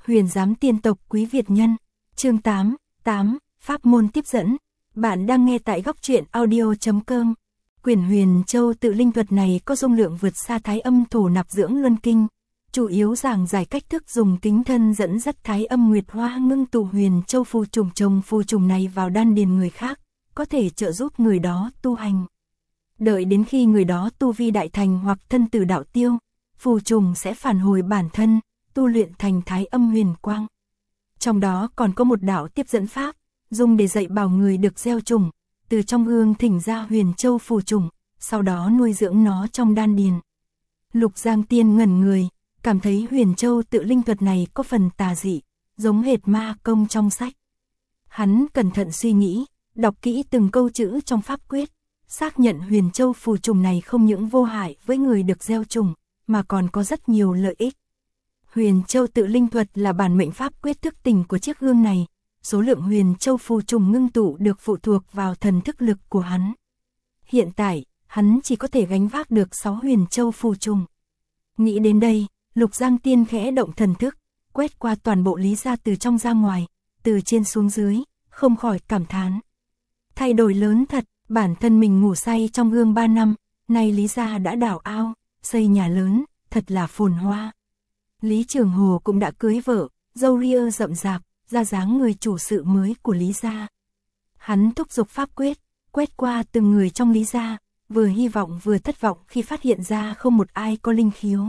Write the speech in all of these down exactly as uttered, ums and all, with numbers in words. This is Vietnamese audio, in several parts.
Huyền giám tiên tộc quý Việt nhân. Chương tám, tám, Pháp môn tiếp dẫn. Bạn đang nghe tại góc truyện audio chấm com. Quyển Huyền Châu tự linh thuật này có dung lượng vượt xa Thái Âm Thổ Nạp Dưỡng Luân Kinh, chủ yếu giảng giải cách thức dùng kính thân dẫn dắt Thái Âm Nguyệt Hoa ngưng tụ Huyền Châu phù trùng trồng phù trùng này vào đan điền người khác, có thể trợ giúp người đó tu hành. Đợi đến khi người đó tu vi đại thành hoặc thân tử đạo tiêu, phù trùng sẽ phản hồi bản thân, tu luyện thành Thái Âm Huyền Quang. Trong đó còn có một đạo tiếp dẫn pháp, dùng để dạy bảo người được gieo trùng, từ trong hương thỉnh ra Huyền Châu phù trùng, sau đó nuôi dưỡng nó trong đan điền. Lục Giang Tiên ngẩn người, cảm thấy Huyền Châu tự linh thuật này có phần tà dị, giống hệt ma công trong sách. Hắn cẩn thận suy nghĩ, đọc kỹ từng câu chữ trong pháp quyết, xác nhận Huyền Châu phù trùng này không những vô hại với người được gieo trùng, mà còn có rất nhiều lợi ích. Huyền Châu tự linh thuật là bản mệnh pháp quyết thức tỉnh của chiếc gương này, số lượng Huyền Châu phù trùng ngưng tụ được phụ thuộc vào thần thức lực của hắn. Hiện tại, hắn chỉ có thể gánh vác được sáu Huyền Châu phù trùng. Nghĩ đến đây, Lục Giang Tiên khẽ động thần thức, quét qua toàn bộ Lý gia từ trong ra ngoài, từ trên xuống dưới, không khỏi cảm thán. Thay đổi lớn thật, bản thân mình ngủ say trong gương ba năm, nay Lý gia đã đào ao, xây nhà lớn, thật là phồn hoa. Lý Trường Hồ cũng đã cưới vợ, râu ria rậm rạp, ra dáng người chủ sự mới của Lý gia. Hắn thúc giục pháp quyết, quét qua từng người trong Lý gia, vừa hy vọng vừa thất vọng khi phát hiện ra không một ai có linh khiếu.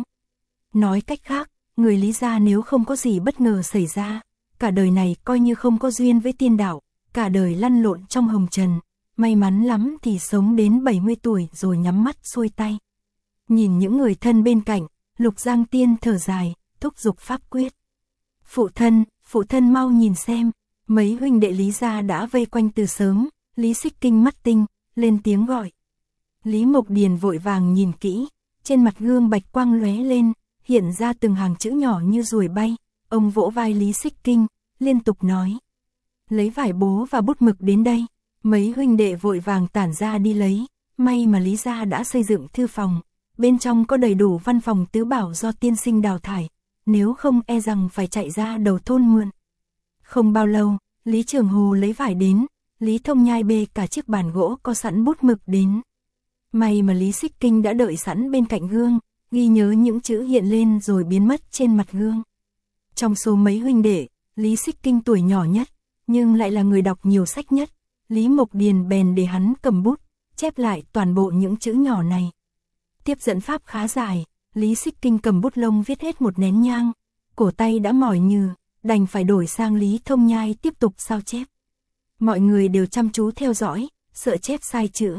Nói cách khác, người Lý gia nếu không có gì bất ngờ xảy ra, cả đời này coi như không có duyên với tiên đạo, cả đời lăn lộn trong hồng trần, may mắn lắm thì sống đến bảy mươi tuổi rồi nhắm mắt xuôi tay. Nhìn những người thân bên cạnh, Lục Giang Tiên thở dài, thúc giục pháp quyết. Phụ thân, phụ thân mau nhìn xem, mấy huynh đệ Lý gia đã vây quanh từ sớm, Lý Xích Kinh mắt tinh, lên tiếng gọi. Lý Mộc Điền vội vàng nhìn kỹ, trên mặt gương bạch quang lóe lên, hiện ra từng hàng chữ nhỏ như ruồi bay, ông vỗ vai Lý Xích Kinh, liên tục nói. Lấy vải bố và bút mực đến đây, mấy huynh đệ vội vàng tản ra đi lấy, may mà Lý gia đã xây dựng thư phòng, bên trong có đầy đủ văn phòng tứ bảo do tiên sinh đào thải, nếu không e rằng phải chạy ra đầu thôn mượn. Không bao lâu, Lý Trường Hồ lấy vải đến, Lý Thông Nhai bê cả chiếc bàn gỗ có sẵn bút mực đến. May mà Lý Xích Kinh đã đợi sẵn bên cạnh gương, ghi nhớ những chữ hiện lên rồi biến mất trên mặt gương. Trong số mấy huynh đệ, Lý Xích Kinh tuổi nhỏ nhất, nhưng lại là người đọc nhiều sách nhất, Lý Mộc Điền bèn để hắn cầm bút, chép lại toàn bộ những chữ nhỏ này. Tiếp dẫn pháp khá dài, Lý Xích Kinh cầm bút lông viết hết một nén nhang, cổ tay đã mỏi nhừ, đành phải đổi sang Lý Thông Nhai tiếp tục sao chép. Mọi người đều chăm chú theo dõi, sợ chép sai chữ.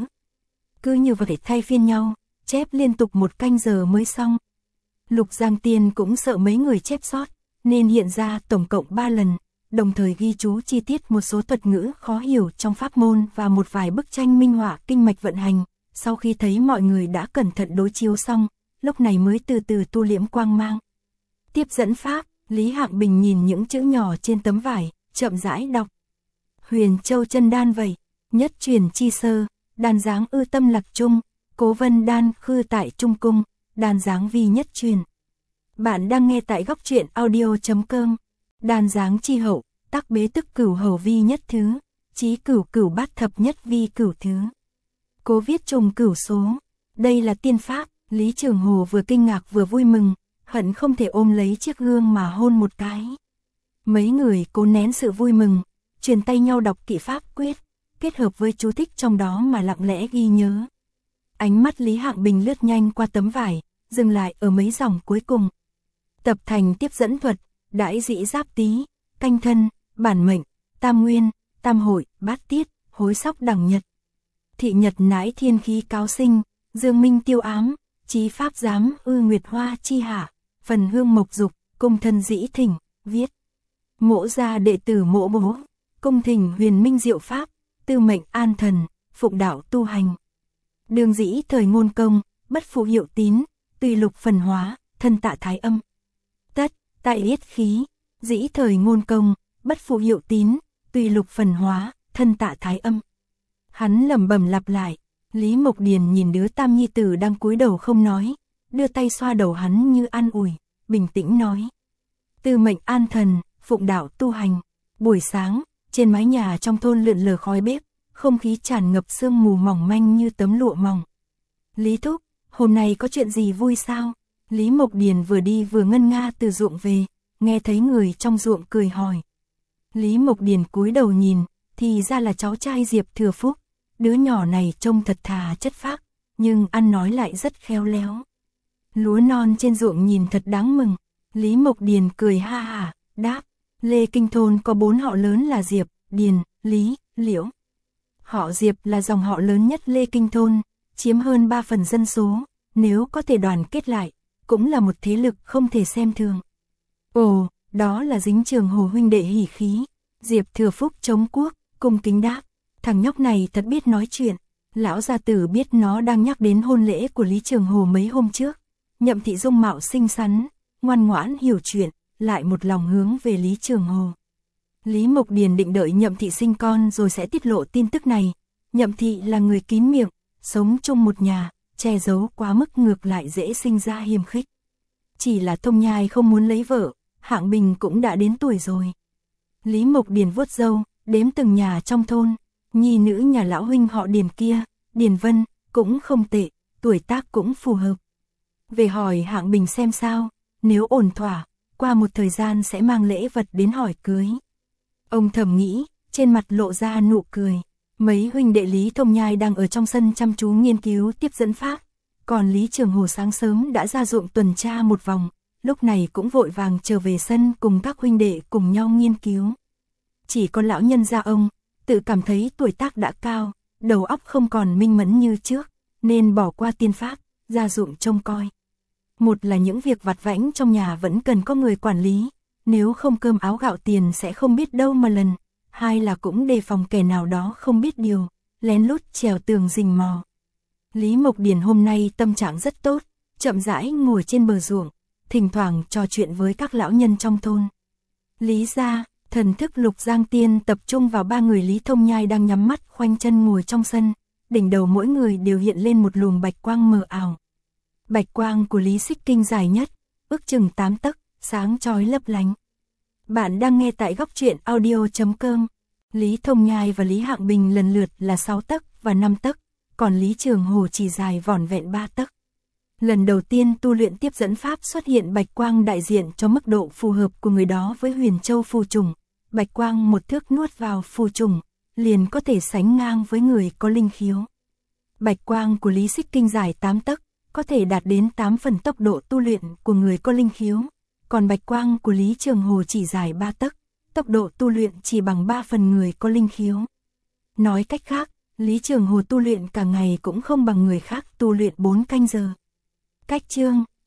Cứ như vậy thay phiên nhau, chép liên tục một canh giờ mới xong. Lục Giang Tiên cũng sợ mấy người chép sót, nên hiện ra tổng cộng ba lần, đồng thời ghi chú chi tiết một số thuật ngữ khó hiểu trong pháp môn và một vài bức tranh minh họa kinh mạch vận hành. Sau khi thấy mọi người đã cẩn thận đối chiếu xong, lúc này mới từ từ tu liễm quang mang. Tiếp dẫn pháp, Lý Hạng Bình nhìn những chữ nhỏ trên tấm vải, chậm rãi đọc. Huyền Châu chân đan vậy, nhất truyền chi sơ, đan dáng ư tâm lạc trung, cố vân đan khư tại trung cung, đan dáng vi nhất truyền. Bạn đang nghe tại góc truyện audio chấm com. Đan dáng chi hậu, tắc bế tức cửu hầu vi nhất thứ, chí cửu cửu bát thập nhất vi cửu thứ. Cố viết trùng cửu số. Đây là tiên pháp. Lý Trường Hồ vừa kinh ngạc vừa vui mừng, hận không thể ôm lấy chiếc gương mà hôn một cái. Mấy người cố nén sự vui mừng, truyền tay nhau đọc kỹ pháp quyết, kết hợp với chú thích trong đó mà lặng lẽ ghi nhớ. Ánh mắt Lý Hạng Bình lướt nhanh qua tấm vải, dừng lại ở mấy dòng cuối cùng. Tập thành tiếp dẫn thuật, đãi dĩ giáp tý, canh thân, bản mệnh, tam nguyên, tam hội, bát tiết, hối sóc đẳng nhật. Thị nhật nãi thiên khí cáo sinh, dương minh tiêu ám, chí pháp giám ư nguyệt hoa chi hạ, phần hương mộc dục, cung thân dĩ thỉnh, viết. Mộ gia đệ tử mộ bố, cung thỉnh huyền minh diệu pháp, tư mệnh an thần, phụng đạo tu hành. Đường dĩ thời ngôn công, bất phụ hiệu tín, tùy lục phần hóa, thân tạ thái âm. Tất, tại yết khí, dĩ thời ngôn công, bất phụ hiệu tín, tùy lục phần hóa, thân tạ thái âm. Hắn lẩm bẩm lặp lại. Lý Mộc Điền nhìn đứa tam nhi tử đang cúi đầu không nói, đưa tay xoa đầu hắn như an ủi, bình tĩnh nói. tư mệnh an thần, phụng đạo tu hành. Buổi sáng, trên mái nhà trong thôn lượn lờ khói bếp, không khí tràn ngập sương mù mỏng manh như tấm lụa mỏng. Lý thúc, hôm nay có chuyện gì vui sao? Lý Mộc Điền vừa đi vừa ngân nga từ ruộng về, nghe thấy người trong ruộng cười hỏi. Lý Mộc Điền cúi đầu nhìn, thì ra là cháu trai Diệp Thừa Phúc. Đứa nhỏ này trông thật thà chất phác, nhưng ăn nói lại rất khéo léo. Lúa non trên ruộng nhìn thật đáng mừng. Lý Mộc Điền cười ha hả, đáp, Lê Kinh thôn có bốn họ lớn là Diệp, Điền, Lý, Liễu. Họ Diệp là dòng họ lớn nhất Lê Kinh thôn, chiếm hơn ba phần dân số, nếu có thể đoàn kết lại, cũng là một thế lực không thể xem thường. Ồ, đó là Dính Trường Hồ huynh đệ hỉ khí. Diệp Thừa Phúc chống cuốc, cung kính đáp, thằng nhóc này thật biết nói chuyện. Lão gia tử biết nó đang nhắc đến hôn lễ của Lý Trường Hồ mấy hôm trước. Nhậm thị dung mạo xinh xắn, ngoan ngoãn hiểu chuyện, lại một lòng hướng về Lý Trường Hồ. Lý Mộc Điền định đợi Nhậm thị sinh con rồi sẽ tiết lộ tin tức này. Nhậm thị là người kín miệng, sống chung một nhà, che giấu quá mức ngược lại dễ sinh ra hiềm khích. Chỉ là Thông Nhai không muốn lấy vợ, Hạng Bình cũng đã đến tuổi rồi. Lý Mộc Điền vuốt râu, đếm từng nhà trong thôn, nhi nữ nhà lão huynh họ Điền kia, Điền Vân, cũng không tệ, tuổi tác cũng phù hợp. Về hỏi Hạng Bình xem sao, nếu ổn thỏa, qua một thời gian sẽ mang lễ vật đến hỏi cưới. Ông thầm nghĩ, trên mặt lộ ra nụ cười. Mấy huynh đệ Lý Thông Nhai đang ở trong sân chăm chú nghiên cứu tiếp dẫn pháp, còn Lý Trường Hồ sáng sớm đã ra ruộng tuần tra một vòng, lúc này cũng vội vàng trở về sân cùng các huynh đệ cùng nhau nghiên cứu. Chỉ có lão nhân gia ông, tự cảm thấy tuổi tác đã cao, đầu óc không còn minh mẫn như trước, nên bỏ qua tiên pháp, ra ruộng trông coi. Một là những việc vặt vãnh trong nhà vẫn cần có người quản lý, nếu không cơm áo gạo tiền sẽ không biết đâu mà lần. Hai là cũng đề phòng kẻ nào đó không biết điều, lén lút trèo tường rình mò. Lý Mộc Điền hôm nay tâm trạng rất tốt, chậm rãi ngồi trên bờ ruộng, thỉnh thoảng trò chuyện với các lão nhân trong thôn. Lý gia, thần thức Lục Giang Tiên tập trung vào ba người Lý Thông Nhai đang nhắm mắt khoanh chân ngồi trong sân, đỉnh đầu mỗi người đều hiện lên một luồng bạch quang mờ ảo. Bạch quang của Lý Xích Kinh dài nhất, ước chừng tám tấc, sáng chói lấp lánh. Bạn đang nghe tại góc truyện audio chấm com. Lý Thông Nhai và Lý Hạng Bình lần lượt là sáu tấc và năm tấc, còn Lý Trường Hồ chỉ dài vỏn vẹn ba tấc. Lần đầu tiên tu luyện tiếp dẫn pháp xuất hiện bạch quang đại diện cho mức độ phù hợp của người đó với Huyền Châu phù trùng. Bạch quang một thước nuốt vào phù trùng, liền có thể sánh ngang với người có linh khiếu. Bạch quang của Lý Xích Kinh dài tám tấc, có thể đạt đến tám phần tốc độ tu luyện của người có linh khiếu. Còn bạch quang của Lý Trường Hồ chỉ dài ba tấc, tốc độ tu luyện chỉ bằng ba phần người có linh khiếu. Nói cách khác, Lý Trường Hồ tu luyện cả ngày cũng không bằng người khác tu luyện bốn canh giờ. Cách chương